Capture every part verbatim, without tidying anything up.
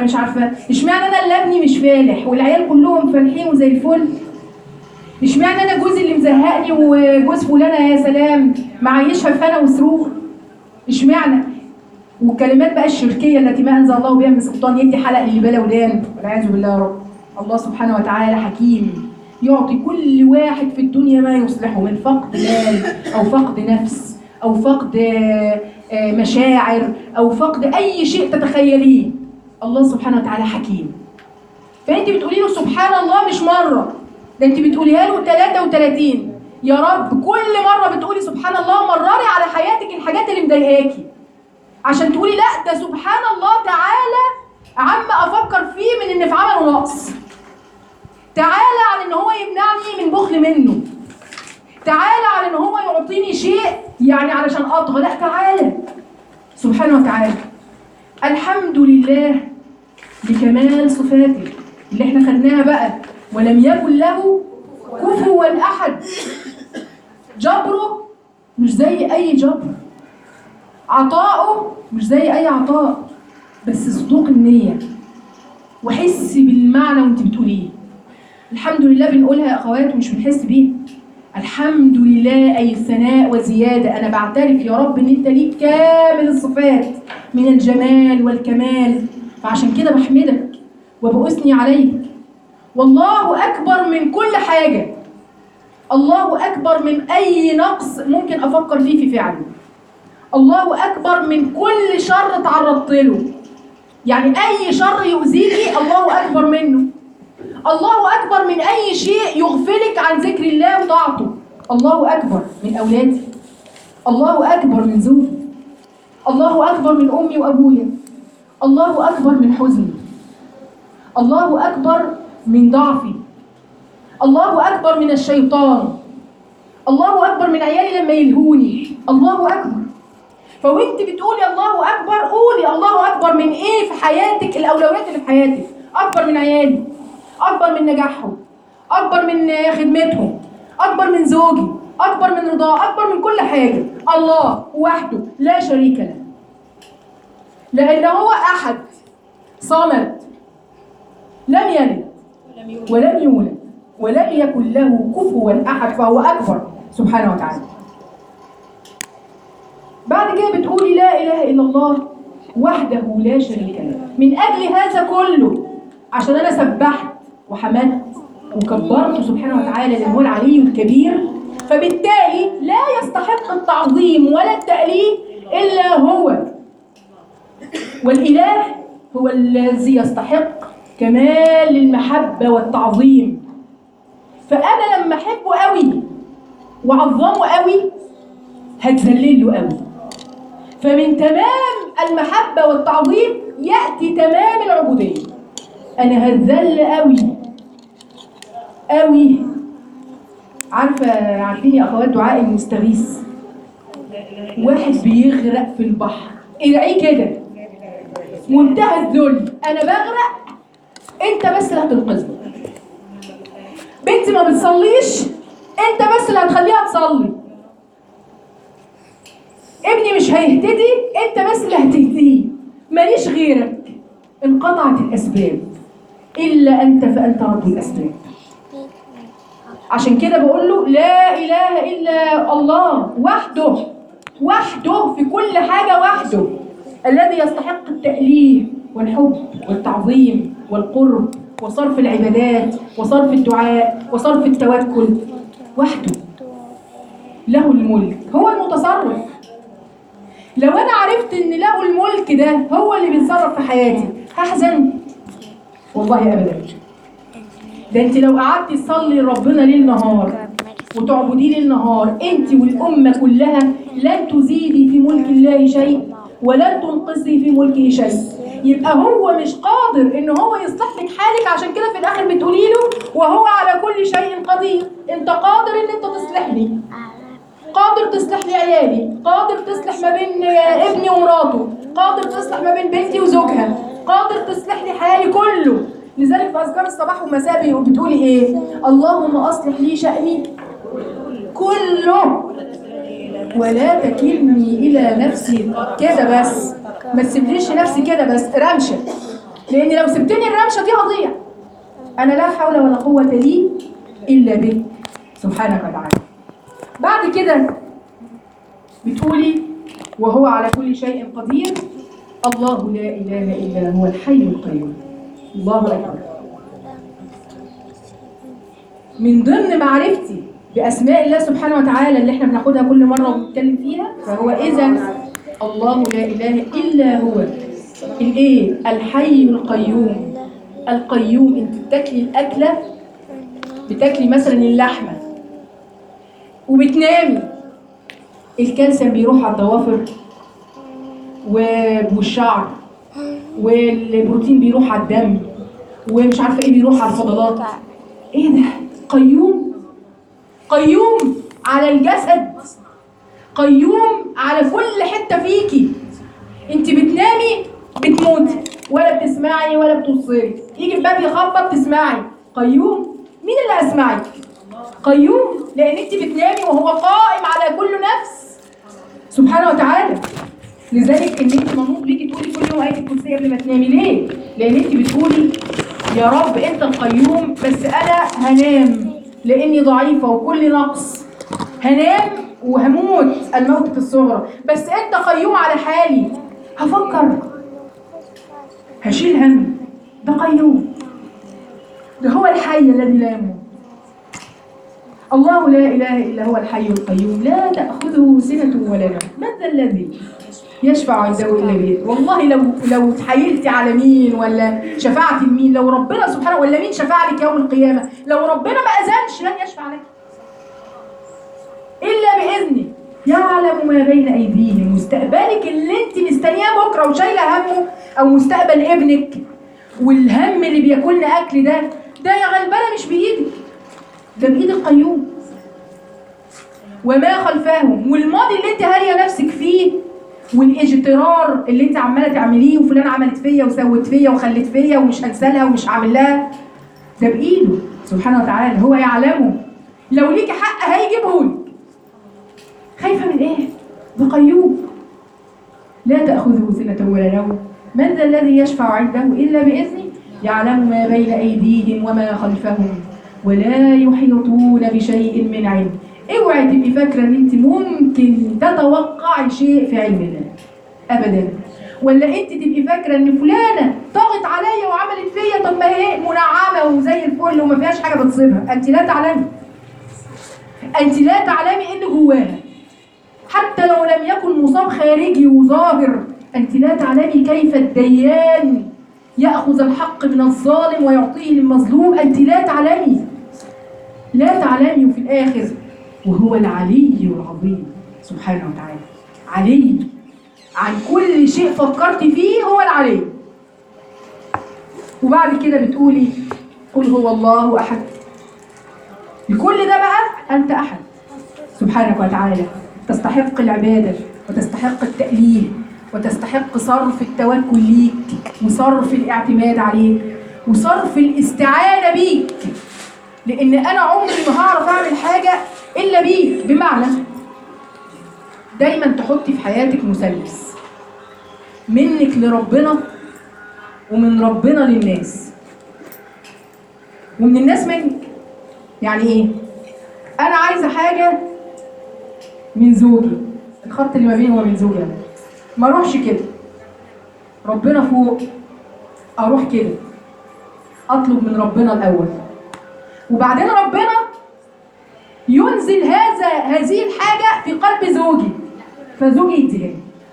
مش عارفه اشمعنى انا اللي ابني مش فالح والعيال كلهم فالحين وزي الفل، اشمعنى انا جوزي اللي مزهقني وجوز فلانه يا سلام معيشها في هنا وسرور، اشمعنى؟ والكلمات بقى الشركيه التي ما انزل الله بها من سلطان يدي حلق اللي بلا ودان والعياذ بالله يا رب. الله سبحانه وتعالى حكيم يعطي كل واحد في الدنيا ما يصلحه من فقد مال او فقد نفس او فقد مشاعر او فقد اي شيء تتخيليه. الله سبحانه وتعالى حكيم. فانت بتقولي له سبحان الله مش مره، ده انت بتقوليها له ثلاثة وثلاثين. يا رب كل مره بتقولي سبحان الله مرري على حياتك الحاجات اللي مضايقاكي عشان تقولي لا ده سبحان الله تعالى عما افكر فيه من ان في عمله نقص، تعالى عن ان هو يمنعني من بخل منه، تعالى عن ان هو يعطيني شيء يعني علشان اطغى، لا تعالى سبحانه وتعالى. الحمد لله بكمال صفاته اللي احنا خدناها بقى، ولم يكن له كفوا احد. جبره مش زي اي جبر، عطاؤه مش زي اي عطاء، بس صدوق النيه وحسي بالمعنى وانت بتقوليه. الحمد لله بنقولها يا اخوات ومش بنحس بيها. الحمد لله اي الثناء وزياده، انا بعترف يا رب ان انت ليك كامل الصفات من الجمال والكمال، فعشان كده بحمدك وبأثني عليك. والله اكبر من كل حاجه، الله اكبر من اي نقص ممكن افكر فيه في فعله، الله اكبر من كل شر تعرضت له، يعني اي شر يؤذيكي الله اكبر منه، الله اكبر من اي شيء يغفلك عن ذكر الله وطاعته، الله اكبر من اولادي، الله اكبر من زوجي، الله اكبر من امي وابويا، الله اكبر من حزني، الله اكبر من ضعفي، الله اكبر من الشيطان، الله اكبر من عيالي لما يلهوني، الله اكبر. فوانت بتقولي الله اكبر قولي الله اكبر من ايه في حياتك، الاولويات اللي في حياتك اكبر من عيالي، اكبر من نجاحهم، اكبر من خدمتهم، اكبر من زوجي، اكبر من رضاه، اكبر من كل حاجه. الله وحده لا شريك له، لان هو احد صمد لم يلد ولم يولد ولم يكن له كفوا احد، فهو اكبر سبحانه وتعالى. بعد كده بتقولي لا اله الا الله وحده لا شريك له. من اجل هذا كله عشان انا سبحت وحمدت وكبرت سبحانه وتعالى لأنه هو العلي الكبير، فبالتالي لا يستحق التعظيم ولا التأليه إلا هو، والإله هو الذي يستحق كمال المحبة والتعظيم. فأنا لما أحبه قوي وعظمه قوي هتذلل له قوي، فمن تمام المحبة والتعظيم يأتي تمام العبودية. أنا هتذل قوي قوي. عارفة عارفين يا أخوات دعاء المستغيث؟ واحد بيغرق في البحر، ادعيه كده منتهى الذل، أنا بغرق أنت بس اللي هتنقذني. بنتي ما بتصليش أنت بس اللي هتخليها تصلي. ابني مش هيهتدي أنت بس اللي هتهديه، ماليش غيرك. انقطعت الأسباب إلا أنت فأنت رب الأسباب. عشان كده بقول له لا إله إلا الله وحده، وحده في كل حاجة، وحده الذي يستحق التأليه والحب والتعظيم والقرب وصرف العبادات وصرف الدعاء وصرف التوكل، وحده له الملك، هو المتصرف. لو أنا عرفت إن له الملك ده هو اللي بيتصرف في حياتي هحزن؟ والله أبدا. ده انت لو قعدتي تصلي لربنا ليل نهار وتعبديه ليل نهار انت والامه كلها لن تزيدي في ملك الله شيء ولن تنقصي في ملكه شيء. يبقى هو مش قادر ان هو يصلح لك حالك، عشان كده في الاخر بتقولي له وهو على كل شيء قدير. انت قادر ان انت تصلح لي، قادر تصلح لي عيالي، قادر تصلح ما بين ابني ومراته، قادر تصلح ما بين بنتي وزوجها، قادر تصلح لي حالي كله. لذلك في أذكار الصباح والمساء بتقولي إيه؟ اللهم أصلح لي شأني كله ولا تكلني إلى نفسي كده بس، ما تسيبليش نفسي كده بس رمشة. لان لو سبتني الرمشه دي هضيع. انا لا حول ولا قوه لي الا بك سبحانك وتعالى. بعد كده بتقولي وهو على كل شيء قدير، الله لا اله الا هو الحي القيوم. الله اكبر. من ضمن معرفتي باسماء الله سبحانه وتعالى اللي احنا بناخدها كل مره وبنتكلم فيها، فهو اذا الله لا اله الا هو الايه؟ الحي القيوم. القيوم. انت بتاكلي الاكله، بتاكلي مثلا اللحمه وبتنامي، الكالسيوم بيروح على الضوافر والشعر، والبروتين بيروح على الدم، ومش عارفه ايه بيروح على الفضلات. ايه ده؟ قيوم. قيوم على الجسد، قيوم على كل حته فيكي. انت بتنامي بتموتي، ولا بتسمعي ولا بتبصري، يجي الباب يخبط تسمعي. قيوم. مين اللي اسمعك؟ قيوم، لان انت بتنامي وهو قائم على كل نفس سبحانه وتعالى. لذلك ان انت منوط ليكي تقولي كل يوم ايه الكرسي قبل ما تنامي. ليه؟ لان انت بتقولي يا رب انت القيوم، بس انا هنام لاني ضعيفه وكل نقص، هنام وهموت الموتة الصغرى، بس انت قيوم على حالي. هفكر، هشيل هم. ده قيوم، ده هو الحي الذي لا يموت. الله لا اله الا هو الحي القيوم لا تاخذه سنه ولا نوم. من ذا الذي يشفع عنده الا بإذنه. والله لو لو تحايلتي على مين ولا شفاعتي لمين، لو ربنا سبحانه ولا مين شفع لك يوم القيامه، لو ربنا ما اذنش لن يشفع لك الا باذنه. يعلم ما بين ايديهم. مستقبلك اللي انت مستنياه بكره وشايله همه، او مستقبل ابنك والهم اللي بياكلنا اكل، ده ده يا غلبانه مش بايدك، ده بايد القيوم. وما خلفهم. والماضي اللي انت هاريه نفسك فيه، والاجترار اللي انت عماله تعمليه، وفلان عملت فيا وسوت فيا وخلت فيا ومش هنسى لها ومش هعمل لها، ده بايده سبحانه وتعالى. هو يعلمه. لو ليكي حق هيجيبه لك. خايفه من ايه؟ ده قيوم لا تاخذه سنه ولا نوم. من ذا الذي يشفع عنده الا باذنه. يعلم ما بين ايديهم وما خلفهم ولا يحيطون بشيء من علم. اوعي تبقي فاكره ان انت ممكن تتوقعي شيء في علم الله ابدا، ولا انت تبقي فاكره ان فلانه طغت عليا وعملت فيا، طب ما هي منعمه وزي الفل وما فيهاش حاجه بتصيبها. انت لا تعلمي، انت لا تعلمي ان جواها، حتى لو لم يكن مصاب خارجي وظاهر، انت لا تعلمي كيف الديان ياخذ الحق من الظالم ويعطيه للمظلوم. انت لا تعلمي، لا تعلمي. وفي الاخر وهو العلي العظيم سبحانه وتعالى. علي عن كل شيء فكرت فيه، هو العلي. وبعد كده بتقولي قل هو الله احد. لكل ده بقى انت احد سبحانك وتعالى، تستحق العباده وتستحق التأليه وتستحق صرف التوكل ليك وصرف الاعتماد عليك وصرف الاستعانه بيك، لان انا عمري ما هعرف اعمل حاجه الا بيك. بمعنى دايما تحطي في حياتك مثلث، منك لربنا ومن ربنا للناس ومن الناس منك. يعني ايه؟ انا عايزه حاجه من زوجي، الخط اللي ما بيني وبين زوجي أنا. ما اروحش كده، ربنا فوق، اروح كده اطلب من ربنا الاول، وبعدين ربنا ينزل هذا هذه الحاجه في قلب زوجي، فزوجي يديها.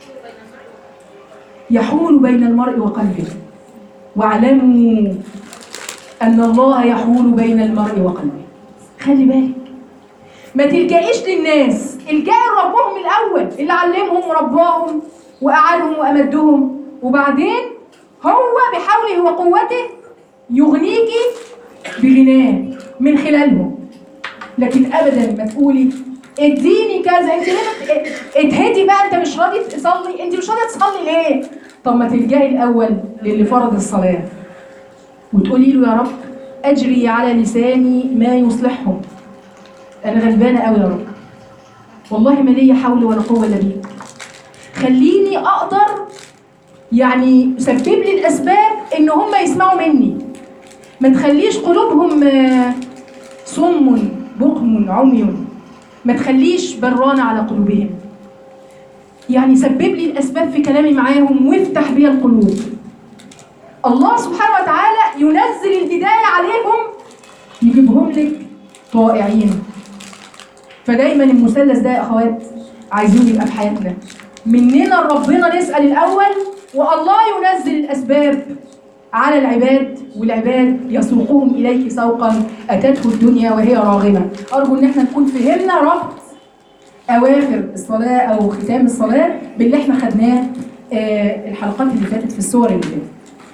يحول بين المرء وقلبه، واعلموا ان الله يحول بين المرء وقلبه. خلي بالك، ما تلجئيش للناس، الجئي لربهم الاول اللي علمهم ورباهم واعانهم وامدهم، وبعدين هو بحوله وقوته يغنيكي بغناه من خلالهم. لكن ابدا ما تقولي اديني كذا، انت ليه اتهدي بقى، انت مش راضي تصلي، انت مش راضي تصلي ليه؟ طب ما تلجئي الاول للي فرض الصلاه وتقولي له يا رب اجري على لساني ما يصلحهم، انا غلبانه قوي يا رب، والله ما ليا حول ولا قوه الا بيك، خليني اقدر يعني سبب لي الاسباب ان هم يسمعوا مني. ما تخليش قلوبهم صم بكم عمي، ما تخليش برانة على قلوبهم. يعني سبب لي الاسباب في كلامي معاهم وافتح بي القلوب. الله سبحانه وتعالى ينزل الهداية عليهم، يجيبهم لك طائعين. فدايما المثلث ده يا اخوات عايزين يبقى في حياتنا، مننا ربنا نسأل الاول، والله ينزل الاسباب على العباد، والعباد يسوقهم اليك سوقا اتته الدنيا وهي راغمه. ارجو ان احنا نكون فهمنا ربط اواخر الصلاه او ختام الصلاه باللي احنا خدناه آه الحلقات اللي فاتت في السور اللي فاتت.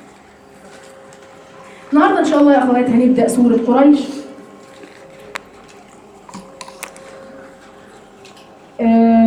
النهارده ان شاء الله يا اخوات هنبدا سوره قريش. آه